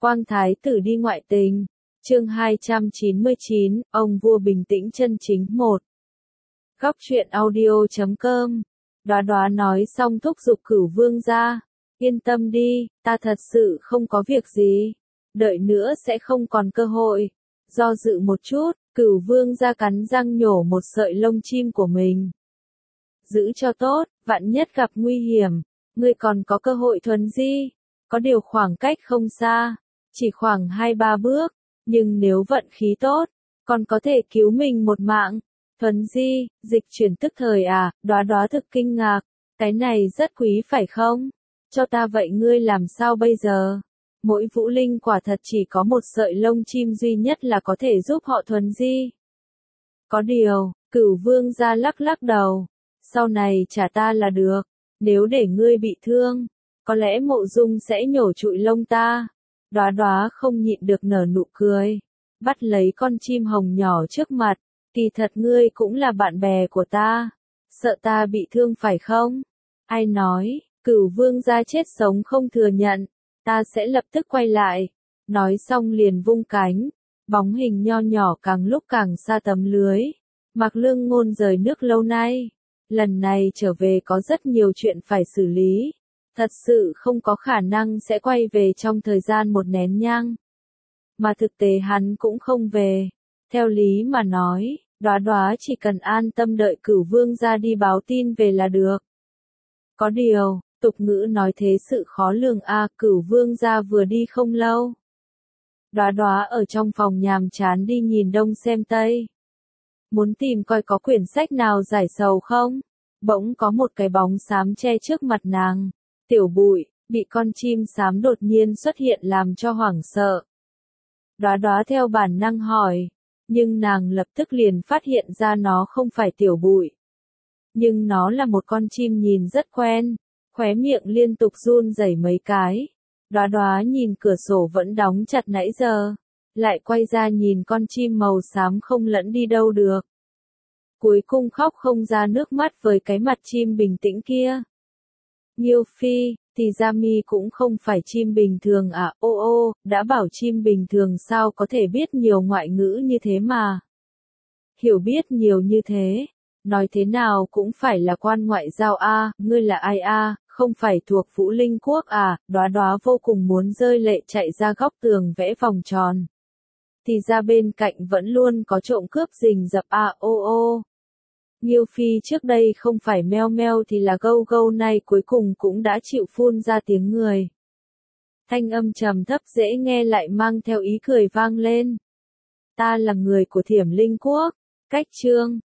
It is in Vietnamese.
Quang Thái tử đi ngoại tình. Chương 299, ông vua bình tĩnh chân chính 1. Góc truyện audio.com. Đoá Đoá nói xong thúc giục Cửu Vương ra. Yên tâm đi, ta thật sự không có việc gì. Đợi nữa sẽ không còn cơ hội. Do dự một chút, Cửu Vương ra cắn răng nhổ một sợi lông chim của mình. Giữ cho tốt, vạn nhất gặp nguy hiểm, ngươi còn có cơ hội thuần di. Có điều khoảng cách không xa, chỉ khoảng 2-3 bước, nhưng nếu vận khí tốt, còn có thể cứu mình một mạng. Thuần di, dịch chuyển tức thời à? Đoá Đoá thực kinh ngạc, cái này rất quý phải không? Cho ta vậy ngươi làm sao bây giờ? Mỗi vũ linh quả thật chỉ có một sợi lông chim duy nhất là có thể giúp họ thuần di. Có điều, Cửu Vương ra lắc lắc đầu, sau này trả ta là được, nếu để ngươi bị thương, có lẽ Mộ Dung sẽ nhổ trụi lông ta. Đoá Đoá không nhịn được nở nụ cười, bắt lấy con chim hồng nhỏ trước mặt, kỳ thật ngươi cũng là bạn bè của ta, sợ ta bị thương phải không? Ai nói? Cửu Vương ra chết sống không thừa nhận, ta sẽ lập tức quay lại. Nói xong liền vung cánh, bóng hình nho nhỏ càng lúc càng xa tấm lưới. Mạc Lương Ngôn rời nước lâu nay, lần này trở về có rất nhiều chuyện phải xử lý, thật sự không có khả năng sẽ quay về trong thời gian một nén nhang. Mà thực tế hắn cũng không về, theo lý mà nói, Đoá Đoá chỉ cần an tâm đợi Cửu Vương ra đi báo tin về là được. Có điều, tục ngữ nói thế sự khó lường a, Cửu Vương ra vừa đi không lâu. Đoá Đoá ở trong phòng nhàm chán đi nhìn đông xem tây. Muốn tìm coi có quyển sách nào giải sầu không? Bỗng có một cái bóng xám che trước mặt nàng. Tiểu Bụi, bị con chim xám đột nhiên xuất hiện làm cho hoảng sợ. Đoá Đoá theo bản năng hỏi, nhưng nàng lập tức liền phát hiện ra nó không phải Tiểu Bụi. Nhưng nó là một con chim nhìn rất quen, khóe miệng liên tục run rẩy mấy cái. Đoá Đoá nhìn cửa sổ vẫn đóng chặt nãy giờ, lại quay ra nhìn con chim màu xám không lẫn đi đâu được. Cuối cùng khóc không ra nước mắt với cái mặt chim bình tĩnh kia. Nhiêu Phi, thì ra mi cũng không phải chim bình thường à? Ô ô, đã bảo chim bình thường sao có thể biết nhiều ngoại ngữ như thế mà. Hiểu biết nhiều như thế, nói thế nào cũng phải là quan ngoại giao a, ngươi là ai a, không phải thuộc Vũ Linh Quốc à? Đoá Đoá vô cùng muốn rơi lệ chạy ra góc tường vẽ vòng tròn. Thì ra bên cạnh vẫn luôn có trộm cướp rình rập a, ô ô. Nhiêu Phi trước đây không phải meo meo thì là gâu gâu, nay cuối cùng cũng đã chịu phun ra tiếng người. Thanh âm trầm thấp dễ nghe lại mang theo ý cười vang lên. Ta là người của Thiểm Linh Quốc, cách chương.